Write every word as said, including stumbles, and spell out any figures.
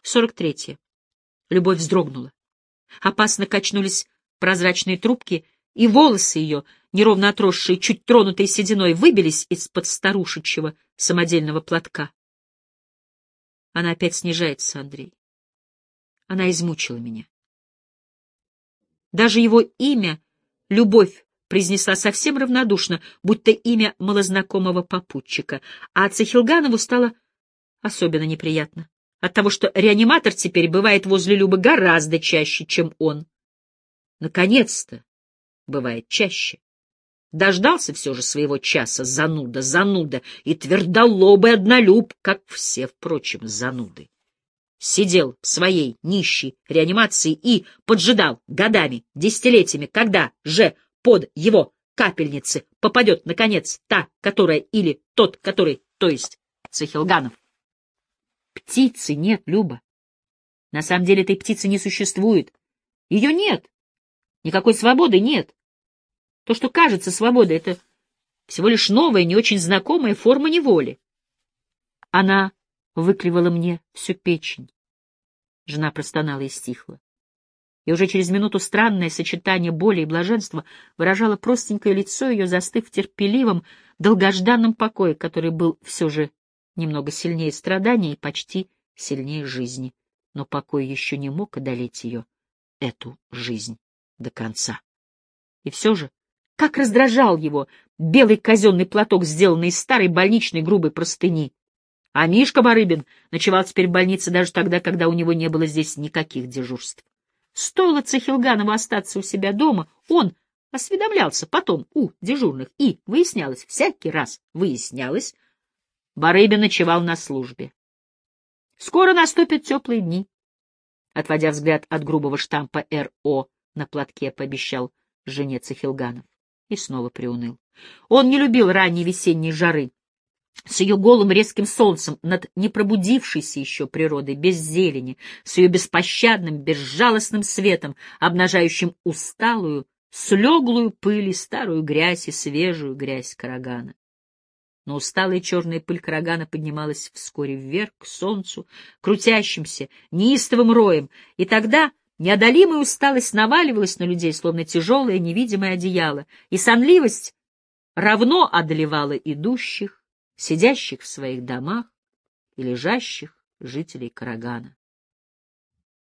сорок третье. Любовь вздрогнула. Опасно качнулись прозрачные трубки, и волосы ее, неровно отросшие, чуть тронутые сединой, выбились из-под старушечьего самодельного платка. Она опять снижается, Андрей. Она измучила меня. Даже его имя, Любовь, произнесла совсем равнодушно, будто имя малознакомого попутчика, а Цихилганову стало особенно неприятно от того, что реаниматор теперь бывает возле Любы гораздо чаще, чем он. Наконец-то бывает чаще. Дождался все же своего часа, зануда, зануда, и твердолобый однолюб, как все, впрочем, зануды. Сидел в своей нищей реанимации и поджидал годами, десятилетиями, когда же под его капельницы попадет, наконец, та, которая или тот, который, то есть Цихилганов. Птицы нет, Люба. На самом деле этой птицы не существует. Ее нет. Никакой свободы нет. То, что кажется свободой, это всего лишь новая, не очень знакомая форма неволи. Она выклевала мне всю печень. Жена простонала и стихла. И уже через минуту странное сочетание боли и блаженства выражало простенькое лицо ее, застыв в терпеливом, долгожданном покое, который был все же немного сильнее страдания и почти сильнее жизни. Но покой еще не мог одолеть ее, эту жизнь, до конца. И все же, как раздражал его белый казенный платок, сделанный из старой больничной грубой простыни. А Мишка Барыбин ночевал теперь в больнице даже тогда, когда у него не было здесь никаких дежурств. Стоило Цихилганову остаться у себя дома, он осведомлялся потом у дежурных, и выяснялось, всякий раз выяснялось, Барыбин ночевал на службе. Скоро наступят теплые дни. Отводя взгляд от грубого штампа эр о на платке, пообещал жене Цихилганов и снова приуныл. Он не любил ранней весенней жары, с ее голым резким солнцем над непробудившейся еще природой, без зелени, с ее беспощадным, безжалостным светом, обнажающим усталую, слеглую пыль и старую грязь и свежую грязь карагана. Но усталая черная пыль карагана поднималась вскоре вверх, к солнцу, крутящимся, неистовым роем, и тогда неодолимая усталость наваливалась на людей, словно тяжелое невидимое одеяло, и сонливость равно одолевала идущих, сидящих в своих домах и лежащих жителей карагана.